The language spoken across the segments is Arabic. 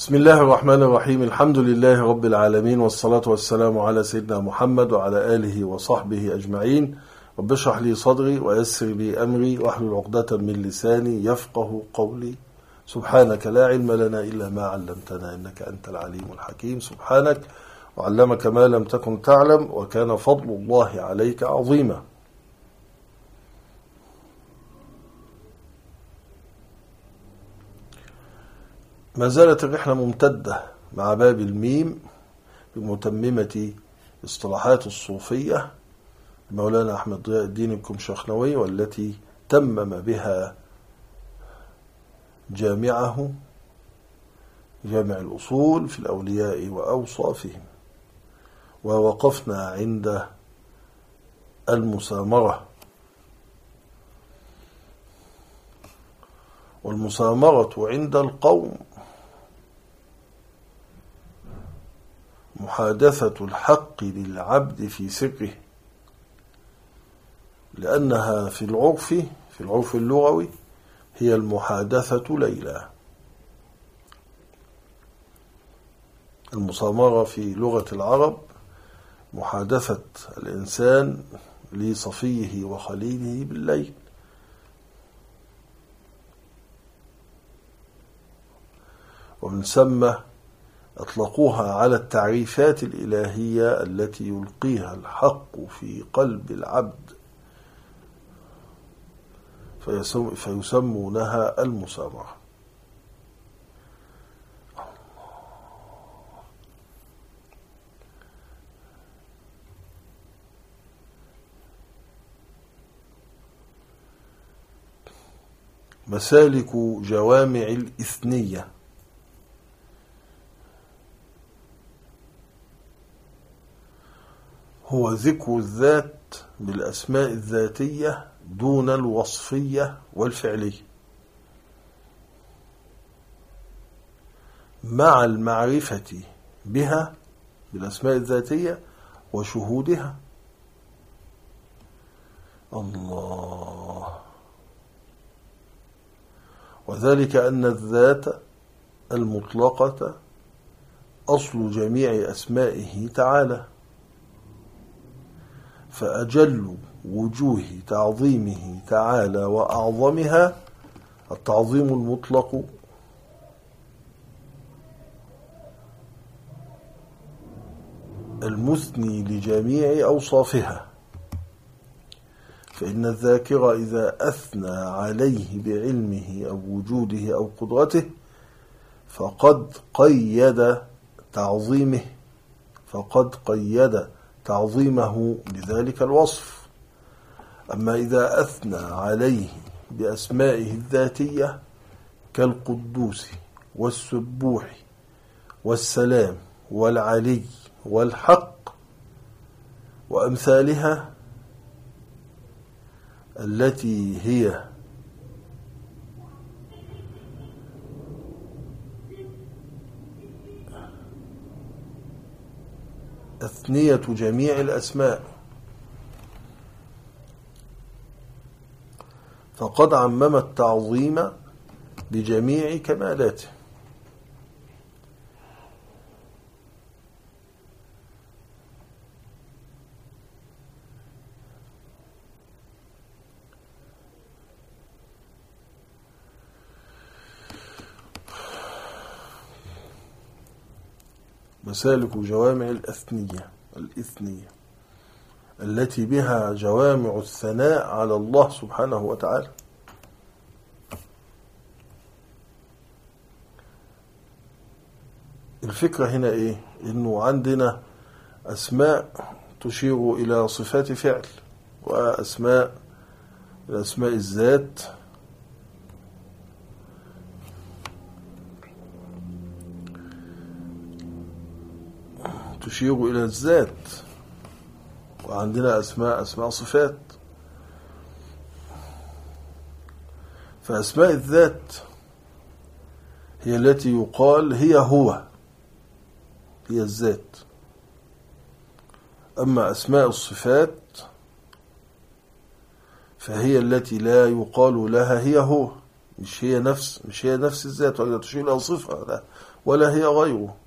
بسم الله الرحمن الرحيم. الحمد لله رب العالمين، والصلاة والسلام على سيدنا محمد وعلى آله وصحبه أجمعين. رب اشرح لي صدري ويسر لي أمري واحلل عقدة من لساني يفقه قولي. سبحانك لا علم لنا إلا ما علمتنا إنك أنت العليم الحكيم. سبحانك وعلمك ما لم تكن تعلم وكان فضل الله عليك عظيما. ما زالت الرحلة ممتدة مع باب الميم بمتممة اصطلاحات الصوفية مولانا أحمد ضياء الدين الكمشخنوي، والتي تمم بها جامعه جامع الأصول في الأولياء وأوصافهم. ووقفنا عند المسامرة، والمسامرة عند القوم محادثة الحق للعبد في سره، لأنها في العرف اللغوي هي المحادثة ليلى. المسامرة في لغة العرب محادثة الإنسان لصفيه وخليله بالليل، ومن ثم أطلقوها على التعريفات الإلهية التي يلقيها الحق في قلب العبد فيسمونها المسامرة. مسالك جوامع الإثنية. هو ذكر الذات بالأسماء الذاتية دون الوصفية والفعلية، مع المعرفة بها بالأسماء الذاتية وشهودها. الله. وذلك أن الذات المطلقة أصل جميع أسمائه تعالى، فأجل وجوه تعظيمه تعالى وأعظمها التعظيم المطلق، المثني لجميع أوصافها. فإن الذاكر إذا أثنى عليه بعلمه أو وجوده أو قدرته فقد قيد تعظيمه لذلك الوصف. أما إذا أثنى عليه بأسمائه الذاتية كالقدوس والسبوح والسلام والعلي والحق وأمثالها التي هي أثنية جميع الأسماء، فقد عمم التعظيم بجميع كمالاته. مسالك جوامع الإثنية التي بها جوامع الثناء على الله سبحانه وتعالى. الفكرة هنا إيه؟ إنه عندنا أسماء تشير إلى صفات فعل، وأسماء الأسماء الذات تشير إلى الذات، وعندنا أسماء صفات. فأسماء الذات هي التي يقال هي الذات. أما أسماء الصفات فهي التي لا يقال لها هي هو، مش هي نفس الذات، ولا تشير إلى صفة، لا، ولا هي غيره،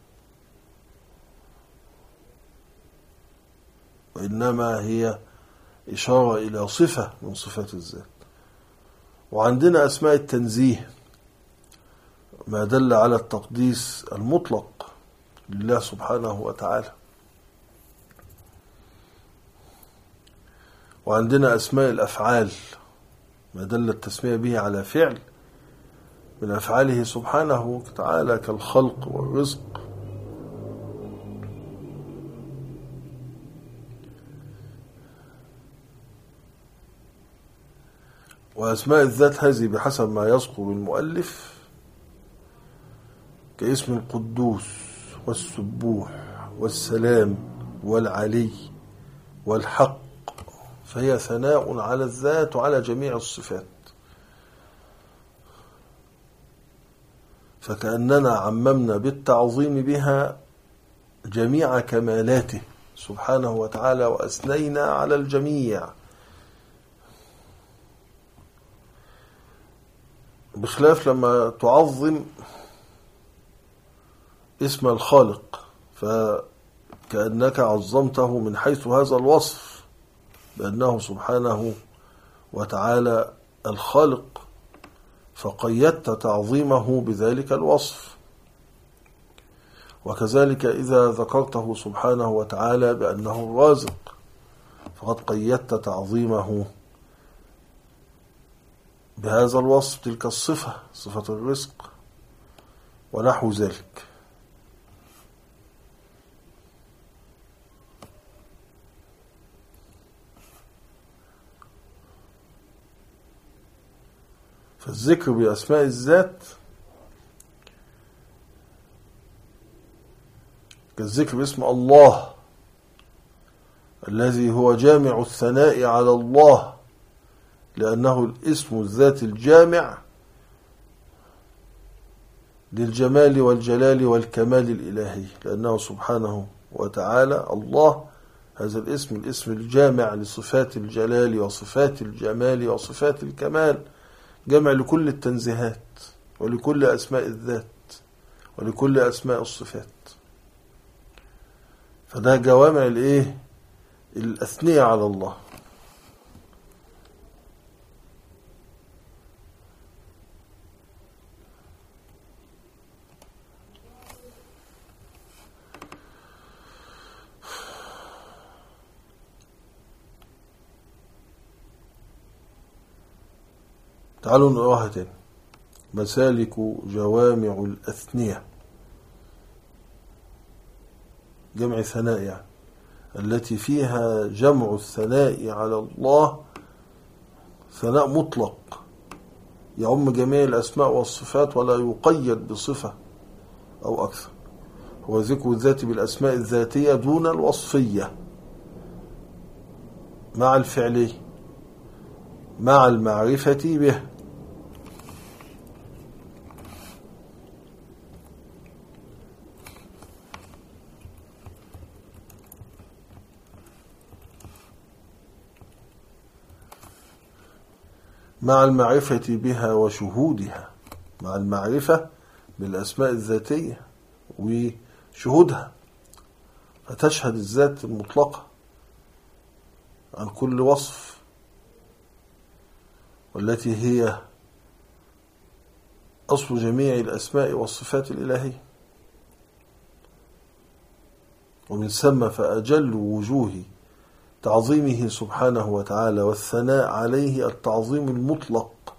وإنما هي إشارة إلى صفة من صفات الذات. وعندنا أسماء التنزيه ما دل على التقديس المطلق لله سبحانه وتعالى. وعندنا أسماء الأفعال ما دل التسمية به على فعل من أفعاله سبحانه وتعالى كالخلق والرزق. وأسماء الذات هذه بحسب ما يذكر المؤلف كاسم القدوس والسبوح والسلام والعلي والحق، فهي ثناء على الذات وعلى جميع الصفات، فكأننا عممنا بالتعظيم بها جميع كمالاته سبحانه وتعالى وأثنينا على الجميع، بخلاف لما تعظم اسم الخالق فكأنك عظمته من حيث هذا الوصف بأنه سبحانه وتعالى الخالق، فقيدت تعظيمه بذلك الوصف. وكذلك إذا ذكرته سبحانه وتعالى بأنه الرازق فقد قيدت تعظيمه بهذا الوصف، تلك الصفة، صفة الرزق ونحو ذلك. فالذكر بأسماء الذات كالذكر باسم الله الذي هو جامع الثناء على الله، لأنه الاسم الذات الجامع للجمال والجلال والكمال الإلهي، لأنه سبحانه وتعالى الله هذا الاسم الجامع لصفات الجلال وصفات الجمال وصفات الكمال، جمع لكل التنزيهات ولكل أسماء الذات ولكل أسماء الصفات. فده جوامع الأثنية على الله. تعالوا نقراها تاني. مسالك جوامع الأثنية جمع ثناء يعني، التي فيها جمع الثناء على الله ثناء مطلق يعم جميع الأسماء والصفات ولا يقيد بصفة أو أكثر. هو ذكر الذات بالأسماء الذاتية دون الوصفية مع الفعلية مع المعرفة به. مع المعرفة بها وشهودها، مع المعرفة بالأسماء الذاتية وشهودها، فتشهد الذات المطلقة عن كل وصف، والتي هي أصل جميع الأسماء والصفات الإلهية. ومن ثم فأجل وجوه تعظيمه سبحانه وتعالى والثناء عليه التعظيم المطلق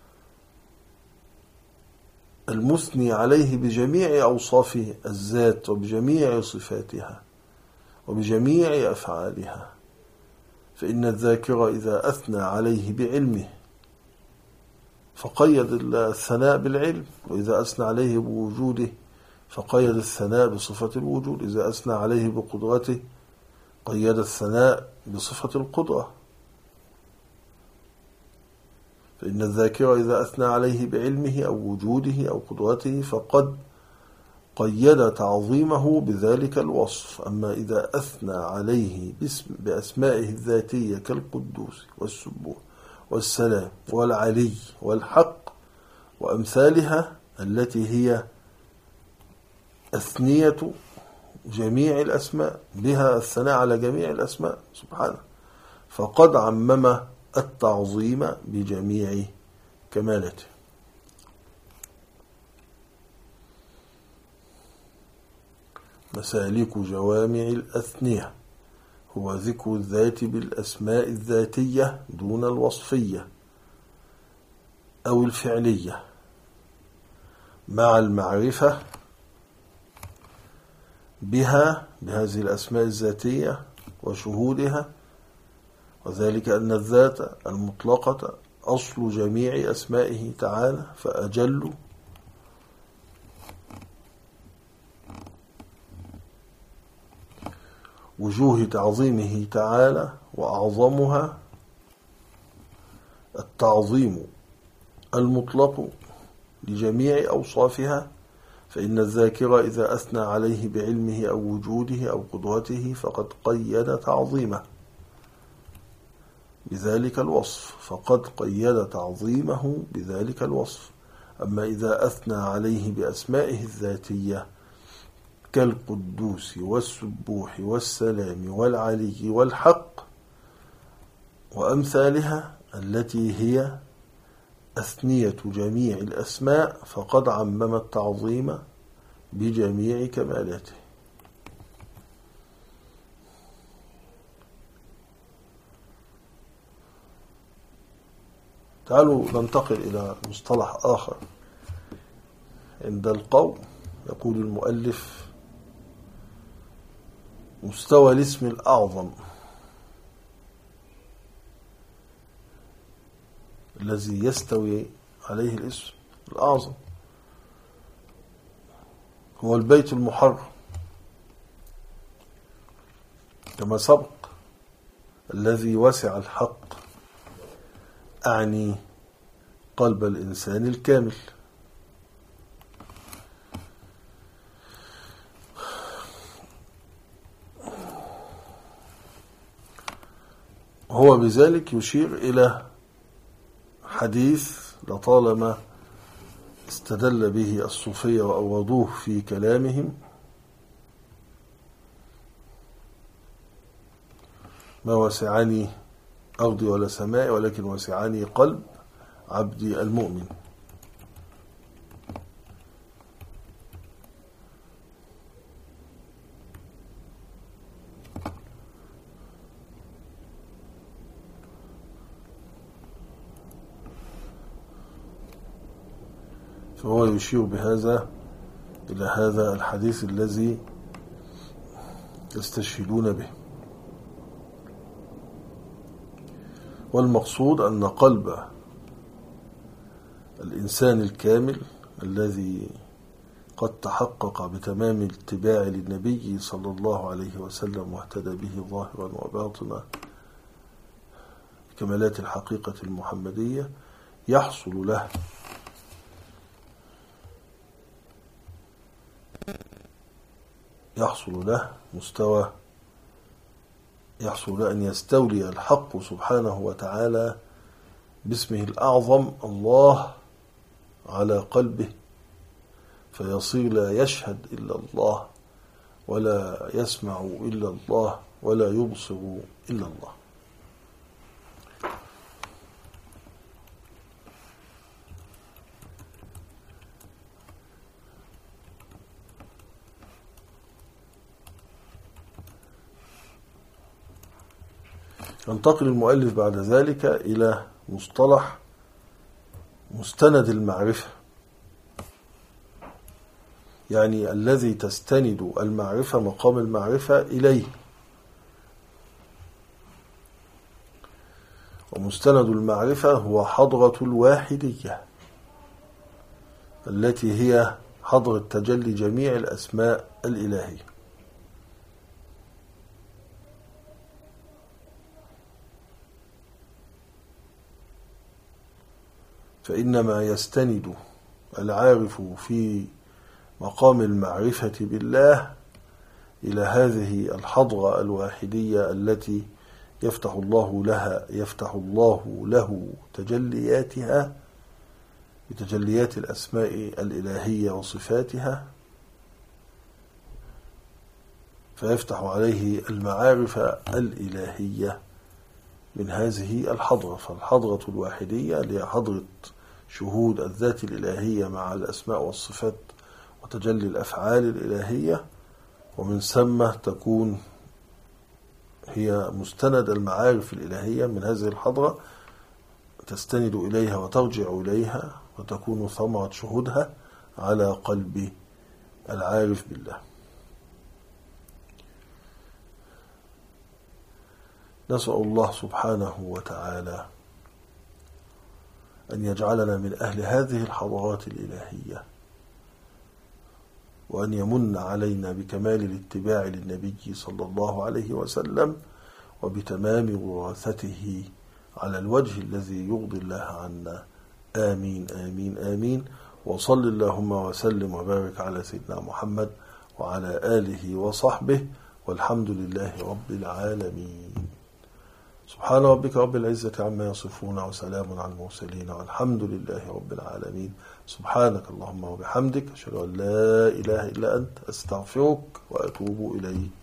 المثني عليه بجميع أوصاف الذات وبجميع صفاتها وبجميع أفعالها. فإن الذاكر إذا أثنى عليه بعلمه فقيد الثناء بالعلم، وإذا أثنى عليه بوجوده فقيد الثناء بصفة الوجود، إذا أثنى عليه بقدرته قيد الثناء بصفة القدرة. فإن الذاكر إذا أثنى عليه بعلمه أو وجوده أو قدرته فقد قيد تعظيمه بذلك الوصف. أما إذا أثنى عليه بأسمائه الذاتية كالقدوس والسبوح والسلام والعلي والحق وأمثالها التي هي أثنية جميع الأسماء، بها الثناء على جميع الأسماء سبحانه، فقد عمم التعظيم بجميع كمالته. مسالك جوامع الأثنية هو ذكر الذات بالأسماء الذاتية دون الوصفية أو الفعلية، مع المعرفة بها بهذه الأسماء الذاتية وشهودها، وذلك أن الذات المطلقة أصل جميع أسمائه تعالى، فأجل وجوه تعظيمه تعالى وأعظمها التعظيم المطلق لجميع أوصافها، فإن الذاكر إذا أثنى عليه بعلمه أو وجوده أو قدرته فقد قيد تعظيمه بذلك الوصف، فقد قيد تعظيمه بذلك الوصف. أما إذا أثنى عليه بأسمائه الذاتية كالقدوس والسبوح والسلام والعلي والحق وأمثالها التي هي أثنية جميع الأسماء، فقد عمم التعظيم بجميع كمالاته. تعالوا ننتقل إلى مصطلح آخر عند القوم. يقول المؤلف: مستوى الاسم الأعظم الذي يستوي عليه الاسم الأعظم هو البيت المحرم، كما سبق، الذي وسع الحق، أعني قلب الإنسان الكامل. هو بذلك يشير إلى حديث لطالما استدل به الصوفية وأوضوه في كلامهم: ما وسعني أرضي ولا سمائي ولكن وسعني قلب عبدي المؤمن. فهو يشير بهذا إلى هذا الحديث الذي يستشهدون به. والمقصود أن قلب الإنسان الكامل الذي قد تحقق بتمام الاتباع للنبي صلى الله عليه وسلم واهتدى به ظاهرا وباطنا بكمالات الحقيقة المحمدية، يحصل له مستوى، يحصل له أن يستولي الحق سبحانه وتعالى باسمه الأعظم الله على قلبه، فيصير لا يشهد إلا الله ولا يسمع إلا الله ولا يبصر إلا الله. ينتقل المؤلف بعد ذلك إلى مصطلح مستند المعرفة، يعني الذي تستند المعرفة مقام المعرفة إليه. ومستند المعرفة هو حضرة الواحدية التي هي حضرة تجلي جميع الأسماء الإلهية. فإنما يستند العارف في مقام المعرفة بالله إلى هذه الحضرة الواحدية التي يفتح الله له تجلياتها بتجليات الأسماء الإلهية وصفاتها، فيفتح عليه المعارف الإلهية من هذه الحضرة. فالحضرة الواحدية اللي هي حضرة شهود الذات الإلهية مع الأسماء والصفات وتجلي الأفعال الإلهية، ومن ثم تكون هي مستند المعارف الإلهية من هذه الحضرة، تستند إليها وترجع إليها، وتكون ثمرة شهودها على قلب العارف بالله. نسأل الله سبحانه وتعالى أن يجعلنا من أهل هذه الحضارات الإلهية، وأن يمن علينا بكمال الاتباع للنبي صلى الله عليه وسلم وبتمام وراثته على الوجه الذي يرضي الله عنا. آمين آمين آمين. وصل اللهم وسلم وبارك على سيدنا محمد وعلى آله وصحبه، والحمد لله رب العالمين. سبحان ربك رب العزة عما يصفون، وسلام على المرسلين، والحمد لله رب العالمين. سبحانك اللهم وبحمدك، أشهد أن لا إله إلا أنت، أستغفرك وأتوب إليك.